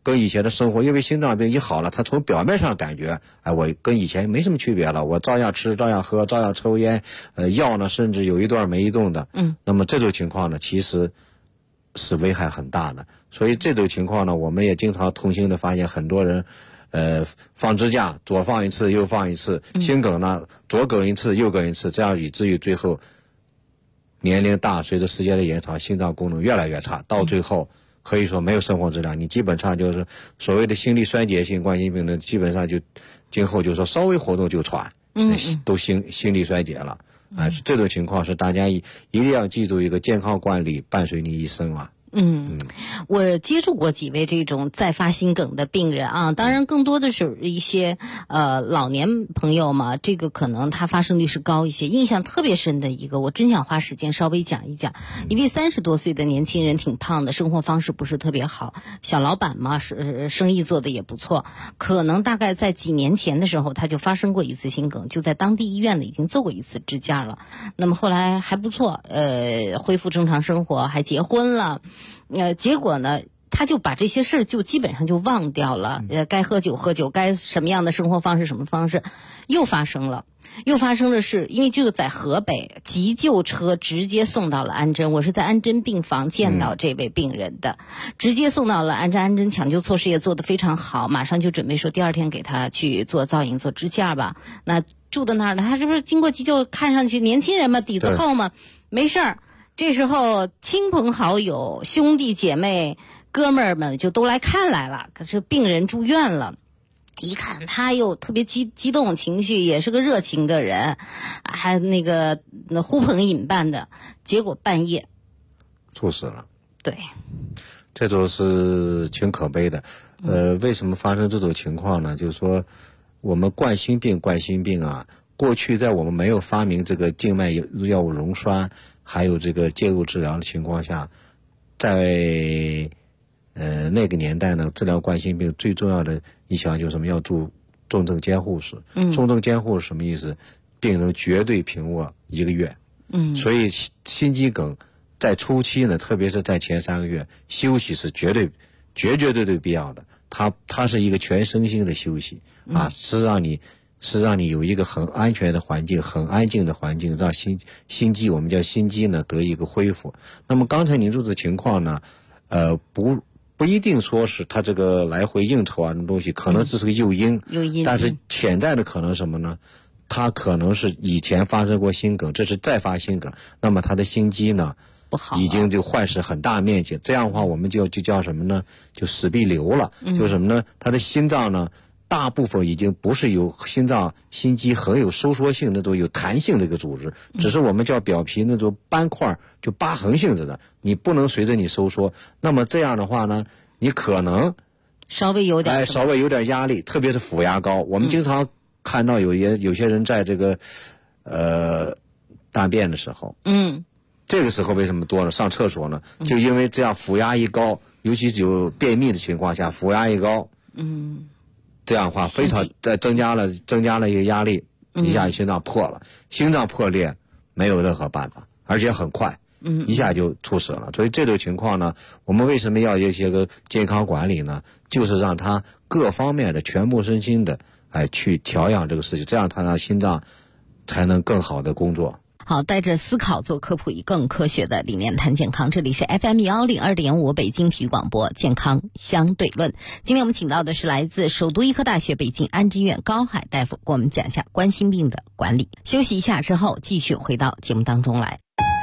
跟以前的生活，因为心脏病一好了，他从表面上感觉，我跟以前没什么区别了，我照样吃，照样喝，照样抽烟，药呢甚至有一段没动的。那么这种情况呢，其实是危害很大的。所以这种情况呢，我们也经常痛心的发现很多人，放支架，左放一次右放一次，心梗呢左梗一次右梗一次，这样以至于最后年龄大，随着时间的延长，心脏功能越来越差，到最后可以说没有生活质量，你基本上就是所谓的心力衰竭性冠心病呢，基本上就今后就说稍微活动就喘，都心力衰竭了。这种情况是大家一定要记住，一个健康管理伴随你一生啊。 我接触过几位这种再发心梗的病人啊，当然更多的是一些老年朋友嘛，这个可能他发生率是高一些。印象特别深的一个，我真想花时间稍微讲一讲，一位30多岁的年轻人，挺胖的，生活方式不是特别好，小老板嘛，生意做的也不错，可能大概在几年前的时候他就发生过一次心梗，就在当地医院里已经做过一次支架了，那么后来还不错，恢复正常生活，还结婚了。结果呢，他就把这些事就基本上就忘掉了，该喝酒喝酒，该什么样的生活方式什么方式，又发生了是因为就在河北，急救车直接送到了安贞，我是在安贞病房见到这位病人的，直接送到了安贞，安贞抢救措施也做得非常好，马上就准备说第二天给他去做造影做支架吧。那住在那儿的他这不是经过急救，看上去年轻人嘛，底子厚嘛，没事儿。这时候亲朋好友兄弟姐妹哥们儿们就都来看来了，可是病人住院了，一看他又特别激动，情绪也是个热情的人，还那个呼朋引伴的，结果半夜猝死了。 对， 这种是挺可悲的。为什么发生这种情况呢？就是说我们冠心病啊，过去在我们没有发明这个静脉药物溶栓还有这个介入治疗的情况下，在那个年代呢，治疗冠心病最重要的一项就是什么？要住重症监护室。重症监护是什么意思？病人绝对平卧1个月。所以心肌梗在初期呢，特别是在前3个月，休息是绝对必要的。它是一个全身心的休息啊，是让你有一个很安全的环境，很安静的环境，让心肌，我们叫心肌呢得一个恢复。那么刚才您说的情况呢，不一定说是他这个来回应酬啊这东西，可能只是个诱因，但是潜在的可能什么呢？他可能是以前发生过心梗，这是再发心梗，那么他的心肌呢不好， 已经就坏死很大面积，这样的话我们就叫什么呢？就死壁瘤了。就是什么呢？他的心脏呢大部分已经不是有心肌很有收缩性那种有弹性的一个组织，只是我们叫表皮那种斑块，就疤痕性质的，你不能随着你收缩。那么这样的话呢，你可能稍微有点压力，特别是腹压高。我们经常看到有些人在这个大便的时候，这个时候为什么多呢？上厕所呢，就因为这样腹压一高，尤其是有便秘的情况下，腹压一高，这样的话非常增加了一个压力，一下心脏破了，心脏破裂没有任何办法，而且很快，一下就猝死了。所以这种情况呢，我们为什么要一些个健康管理呢？就是让他各方面的全部身心的去调养这个事情，这样他的心脏才能更好的工作。 好，带着思考做科普，以更科学的理念谈健康。这里是 FM102.5 北京体育广播健康相对论。今天我们请到的是来自首都医科大学北京安贞医院高海大夫，给我们讲一下冠心病的管理。休息一下之后，继续回到节目当中来。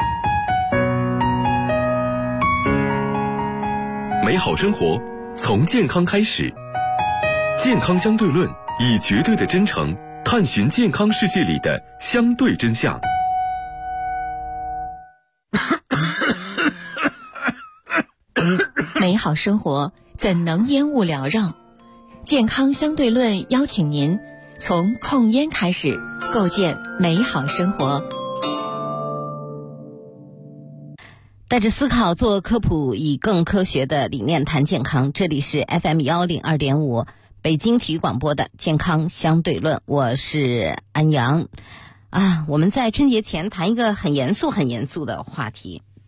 美好生活从健康开始，健康相对论以绝对的真诚探寻健康世界里的相对真相。 美好生活怎能烟雾缭绕？健康相对论邀请您从控烟开始，构建美好生活。 带着思考做科普，以更科学的理念谈健康。这里是 FM102.5 北京体育广播的健康相对论，我是安阳。我们在春节前谈一个很严肃的话题，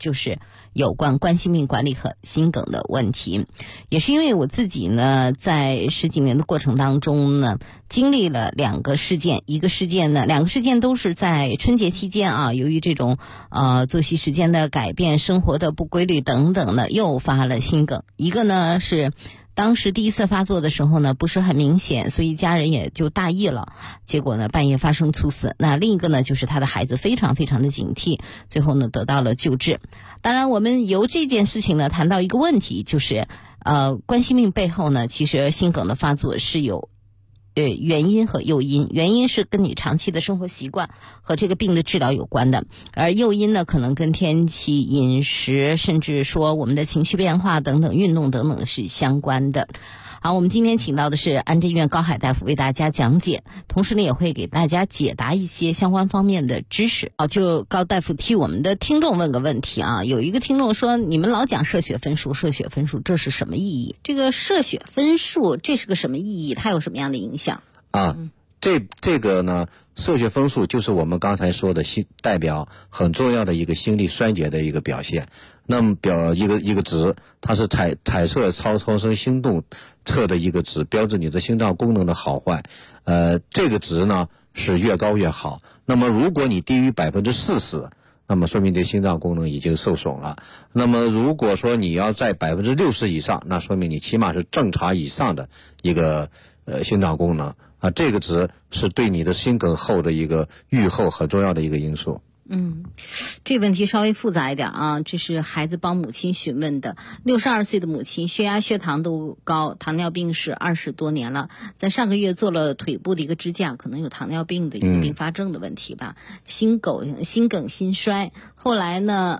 就是有关冠心病管理和心梗的问题。也是因为我自己呢，在十几年的过程当中呢，经历了两个事件都是在春节期间啊，由于这种作息时间的改变、生活的不规律等等呢，诱发了心梗。一个呢是当时第一次发作的时候呢，不是很明显，所以家人也就大意了，结果呢半夜发生猝死。那另一个呢，就是他的孩子非常非常的警惕，最后呢得到了救治。当然我们由这件事情呢谈到一个问题，就是冠心病背后呢，其实心梗的发作是有原因和诱因。原因是跟你长期的生活习惯和这个病的治疗有关的，而诱因呢可能跟天气、饮食，甚至说我们的情绪变化等等、运动等等是相关的。好，我们今天请到的是安贞医院高海大夫为大家讲解，同时呢也会给大家解答一些相关方面的知识。就高大夫替我们的听众问个问题啊，有一个听众说，你们老讲射血分数，这是什么意义？这个射血分数这是个什么意义？它有什么样的影响啊？ 这个呢，射血分数就是我们刚才说的代表很重要的一个心力衰竭的一个表现。那么一个值，它是彩色超声心动测的一个值，标志你的心脏功能的好坏。这个值呢是越高越好。那么如果你低于40%，那么说明这心脏功能已经受损了。那么如果说你要在60%以上，那说明你起码是正常以上的一个心脏功能啊。这个值是对你的心梗后的一个预后很重要的一个因素。 这问题稍微复杂一点啊，这是孩子帮母亲询问的。62岁的母亲，血压、血糖都高，糖尿病是20多年了，在上个月做了腿部的一个支架，可能有糖尿病的一个并发症的问题吧，心梗、心衰。后来呢，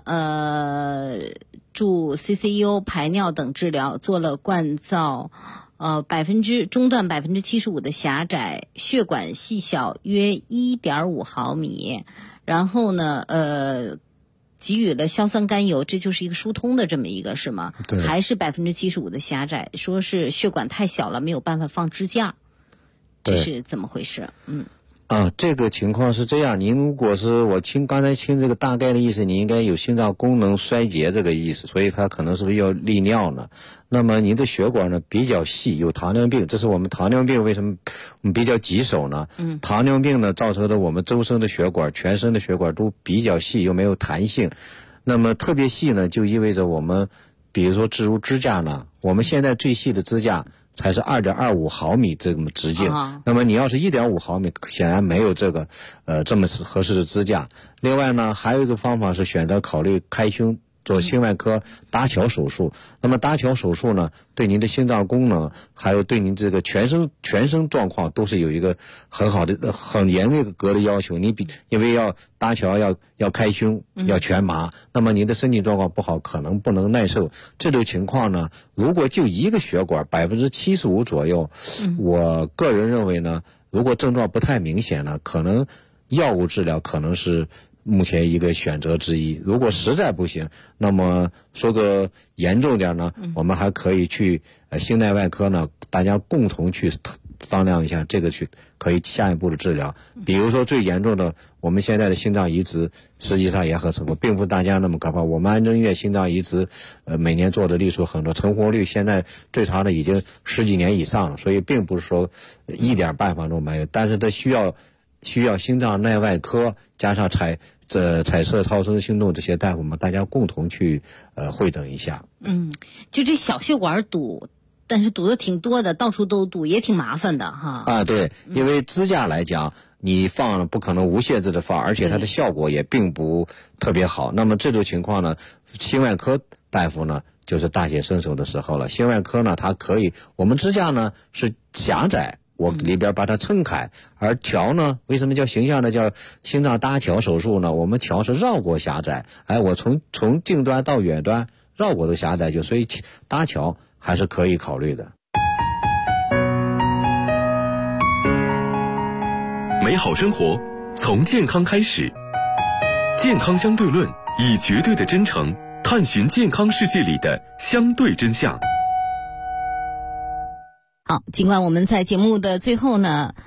注 CCU、排尿等治疗，做了灌造。中段75%的狭窄，血管细小约1.5毫米，然后呢给予了硝酸甘油，这就是一个疏通的这么一个是吗？对，还是75%的狭窄，说是血管太小了，没有办法放支架，这是怎么回事？ 这个情况是这样，您如果是刚才听这个大概的意思，你应该有心脏功能衰竭这个意思，所以它可能是不是要利尿呢？那么您的血管呢比较细，有糖尿病，这是我们糖尿病为什么我们比较棘手呢？糖尿病呢造成的我们周身的血管、全身的血管都比较细，又没有弹性。那么特别细呢，就意味着我们比如说置入支架呢，我们现在最细的支架才是2.25毫米这么直径，那么你要是1.5毫米，显然没有这个这么合适的支架。另外呢，还有一个方法是选择考虑开胸做心外科搭桥手术。那么搭桥手术呢，对您的心脏功能，还有对您这个全身状况都是有一个很好的、很严格的要求。因为要搭桥要开胸，要全麻，那么您的身体状况不好，可能不能耐受。这种情况呢，如果就一个血管75%左右，我个人认为呢，如果症状不太明显呢，可能药物治疗可能是目前一个选择之一。如果实在不行，那么说个严重点呢，我们还可以去心内外科呢，大家共同去商量一下，这个去可以下一步的治疗。比如说最严重的，我们现在的心脏移植实际上也很成功，并不是大家那么可怕。我们安贞医院心脏移植每年做的例数很多，成功率现在最长的已经10几年以上了，所以并不是说一点办法都没有，但是它需要心脏内外科加上彩色超声心动这些大夫们，大家共同去会诊一下。 就这小血管堵，但是堵的挺多的，到处都堵，也挺麻烦的哈。 对，因为支架来讲，你放不可能无限制的放，而且它的效果也并不特别好。那么这种情况呢，心外科大夫呢就是大显身手的时候了。心外科呢，它可以，我们支架呢是狭窄，我里边把它撑开，而桥呢，为什么叫形象的叫心脏搭桥手术呢？我们桥是绕过狭窄，我从近端到远端绕过的狭窄，所以搭桥还是可以考虑的。 美好生活从健康开始，健康相对论以绝对的真诚探寻健康世界里的相对真相。 好，尽管我们在节目的最后呢，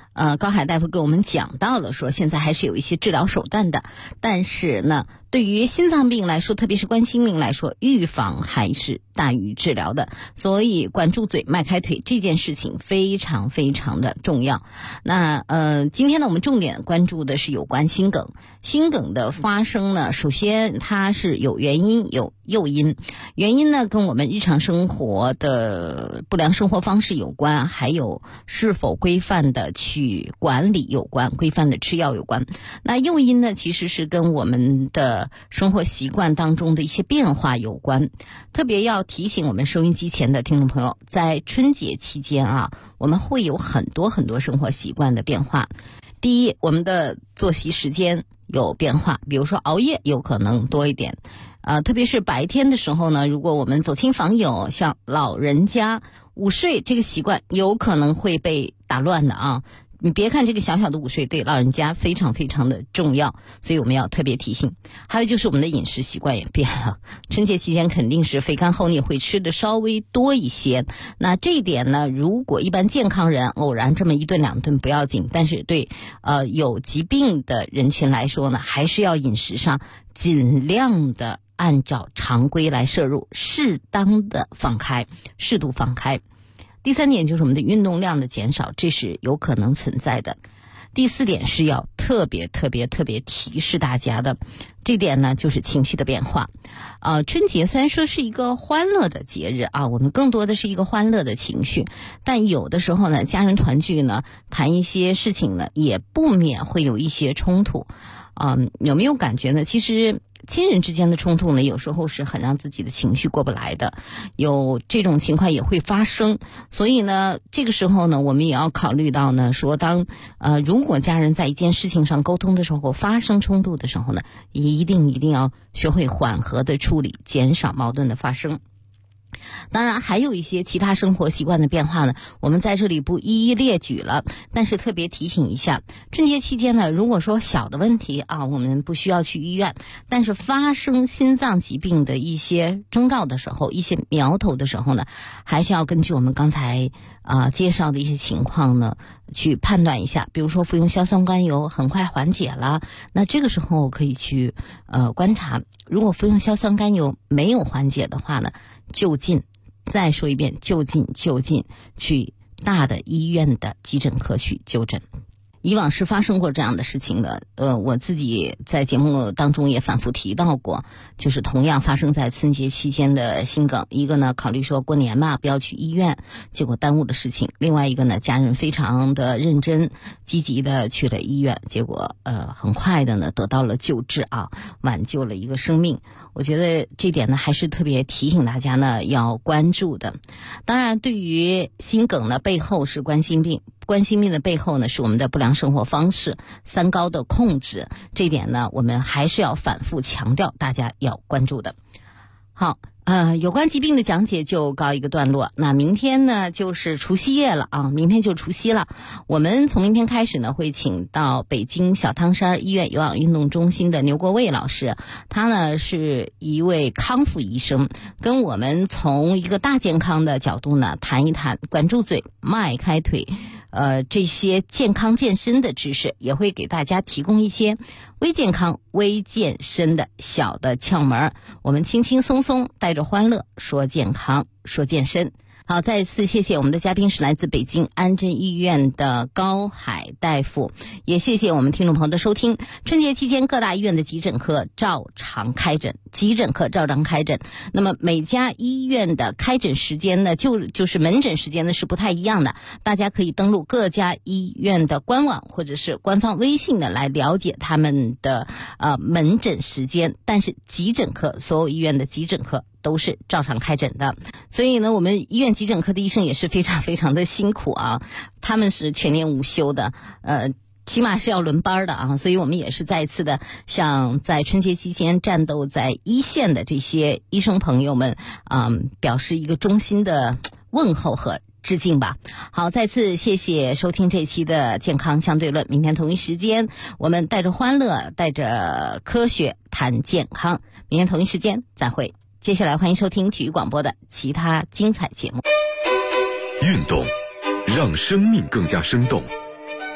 高海大夫跟我们讲到了，说现在还是有一些治疗手段的，但是呢，对于心脏病来说，特别是冠心病来说，预防还是大于治疗的。所以管住嘴，迈开腿这件事情非常非常的重要。那今天呢，我们重点关注的是有关心梗。心梗的发生呢，首先它是有原因有诱因，原因呢跟我们日常生活的不良生活方式有关，还有是否规范的去管理有关，规范的吃药有关。那诱因呢，其实是跟我们的生活习惯当中的一些变化有关。特别要提醒我们收音机前的听众朋友，在春节期间啊，我们会有很多生活习惯的变化。第一，我们的作息时间有变化，比如说熬夜有可能多一点，特别是白天的时候呢，如果我们走亲访友，像老人家午睡这个习惯有可能会被打乱的啊。你别看这个小小的午睡对老人家非常非常的重要，所以我们要特别提醒。还有就是我们的饮食习惯也变了，春节期间肯定是肥甘厚腻会吃的稍微多一些。那这一点呢，如果一般健康人偶然这么1顿2顿不要紧，但是对有疾病的人群来说呢，还是要饮食上尽量的按照常规来摄入，适当的放开，适度放开。第3点就是我们的运动量的减少，这是有可能存在的。第4点是要特别提示大家的，这点呢就是情绪的变化。春节虽然说是一个欢乐的节日啊，我们更多的是一个欢乐的情绪，但有的时候呢，家人团聚呢，谈一些事情呢，也不免会有一些冲突。有没有感觉呢？其实亲人之间的冲突呢，有时候是很让自己的情绪过不来的，有这种情况也会发生。所以呢，这个时候呢，我们也要考虑到呢，说当如果家人在一件事情上沟通的时候发生冲突的时候呢，一定要学会缓和的处理，减少矛盾的发生。当然还有一些其他生活习惯的变化呢，我们在这里不一一列举了，但是特别提醒一下，春节期间呢，如果说小的问题啊，我们不需要去医院，但是发生心脏疾病的一些征兆的时候，一些苗头的时候呢，还是要根据我们刚才介绍的一些情况呢，去判断一下。比如说服用硝酸甘油很快缓解了，那这个时候可以去观察，如果服用硝酸甘油没有缓解的话呢，就近，再说一遍，就近去大的医院的急诊科去就诊。以往是发生过这样的事情的，我自己在节目当中也反复提到过，就是同样发生在春节期间的心梗。一个呢，考虑说过年嘛，不要去医院，结果耽误了事情；另外一个呢，家人非常的认真积极的去了医院，结果很快的呢得到了救治啊，挽救了一个生命。我觉得这点呢还是特别提醒大家呢要关注的。当然，对于心梗呢，背后是冠心病。冠心病的背后呢，是我们的不良生活方式，3高的控制，这点呢，我们还是要反复强调，大家要关注的。好，有关疾病的讲解就告一个段落。那明天呢，就是除夕夜了啊，明天就除夕了。我们从明天开始呢，会请到北京小汤山医院有氧运动中心的牛国卫老师，他呢是一位康复医生，跟我们从一个大健康的角度呢谈一谈管住嘴、迈开腿。这些健康健身的知识，也会给大家提供一些微健康、微健身的小的窍门，我们轻轻松松带着欢乐说健康、说健身。好，再次谢谢我们的嘉宾是来自北京安贞医院的高海大夫，也谢谢我们听众朋友的收听。春节期间各大医院的急诊科照常开诊，那么每家医院的开诊时间呢，就是门诊时间呢是不太一样的，大家可以登录各家医院的官网或者是官方微信的来了解他们的门诊时间。但是急诊科，所有医院的急诊科都是照常开诊的，所以呢，我们医院急诊科的医生也是非常非常的辛苦啊，他们是全年无休的，起码是要轮班的啊，所以我们也是再一次的向在春节期间战斗在一线的这些医生朋友们表示一个衷心的问候和致敬吧。好，再次谢谢收听这期的健康相对论，明天同一时间我们带着欢乐带着科学谈健康，明天同一时间再会。接下来欢迎收听体育广播的其他精彩节目。 运动让生命更加生动，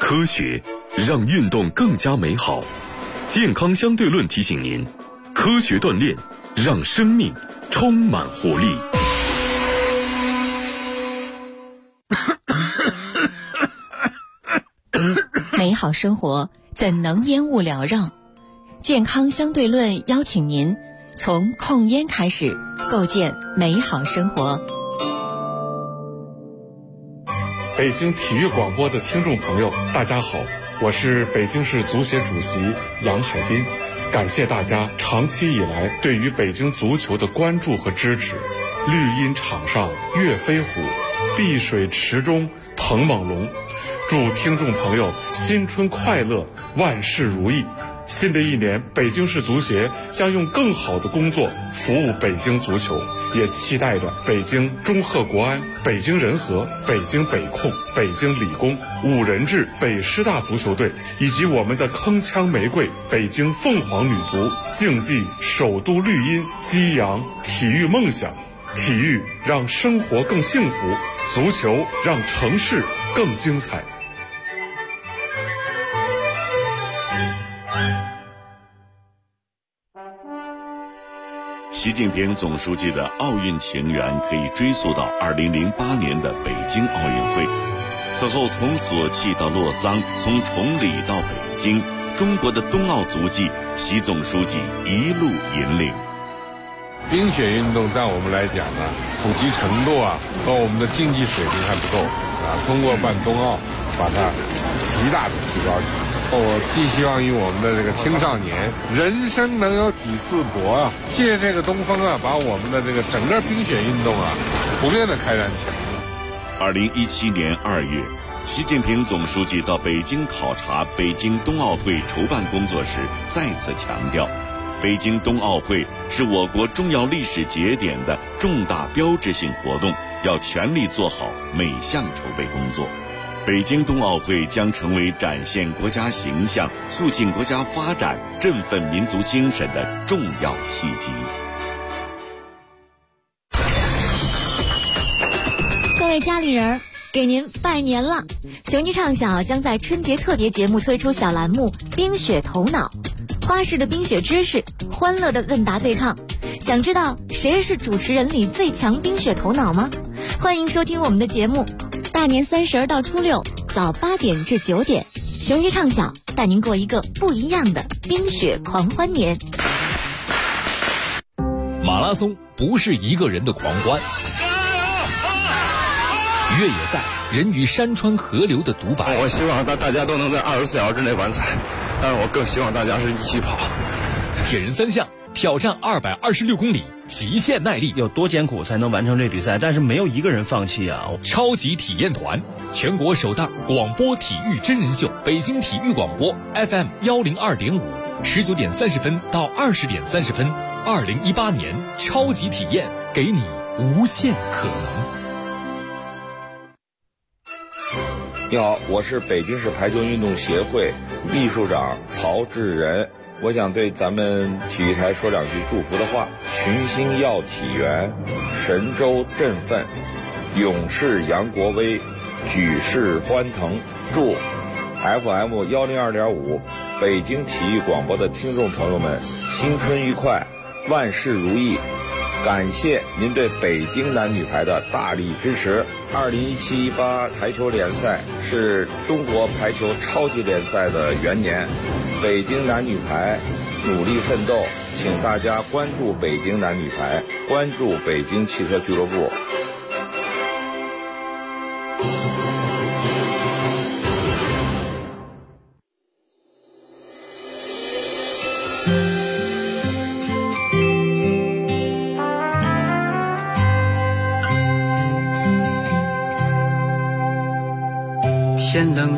科学让运动更加美好。健康相对论提醒您，科学锻炼让生命充满活力。 美好生活怎能烟雾缭绕？健康相对论邀请您从控烟开始，构建美好生活。 北京体育广播的听众朋友，大家好，我是北京市足协主席杨海滨，感谢大家长期以来对于北京足球的关注和支持。绿茵场上跃飞虎，碧水池中腾猛龙。祝听众朋友新春快乐，万事如意。新的一年，北京市足协将用更好的工作服务北京足球，也期待着北京中赫国安、北京人和、北京北控、北京理工、五人制北师大足球队以及我们的铿锵玫瑰北京凤凰女足，竞技首都绿茵，激扬体育梦想。体育让生活更幸福，足球让城市更精彩。 习近平总书记的奥运情缘可以追溯到2008年的北京奥运会。此后从索契到洛桑，从崇礼到北京，中国的冬奥足迹，习总书记一路引领。 冰雪运动在我们来讲普及程度和我们的竞技水平还不够通过办冬奥把它极大的提高起来。我寄希望于我们的这个青少年，人生能有几次搏借这个东风把我们的这个整个冰雪运动普遍的开展起来。 2017年2月，习近平总书记到北京考察北京冬奥会筹办工作时，再次强调，北京冬奥会是我国重要历史节点的重大标志性活动，要全力做好每项筹备工作。北京冬奥会将成为展现国家形象、促进国家发展、振奋民族精神的重要契机。 各位家里人，给您拜年了！雄鸡唱小将在春节特别节目推出小栏目《冰雪头脑》，花式的冰雪知识，欢乐的问答对抗。想知道谁是主持人里最强冰雪头脑吗？欢迎收听我们的节目。大年30到初6早8点至9点，雄鸡唱小带您过一个不一样的冰雪狂欢年。 马拉松不是一个人的狂欢，越野赛人与山川河流的独白。 我希望大家都能在24小时之内完赛，但是我更希望大家是一起跑。 铁人3项挑战226公里，极限耐力， 有多艰苦才能完成这比赛？但是没有一个人放弃啊！ 超级体验团，全国首档广播体育真人秀，北京体育广播 FM 102.5，19点30分到20点30分，2018年超级体验，给你无限可能。 你好，我是北京市排球运动协会秘书长曹志仁。我想对咱们体育台说两句祝福的话：群星耀体圆，神州振奋，勇士扬国威，举世欢腾。祝 FM 102.5北京体育广播的听众朋友们新春愉快，万事如意。感谢您对北京男女排的大力支持。2017-18台球联赛是中国排球超级联赛的元年，北京男女排努力奋斗，请大家关注北京男女排，关注北京汽车俱乐部。 天冷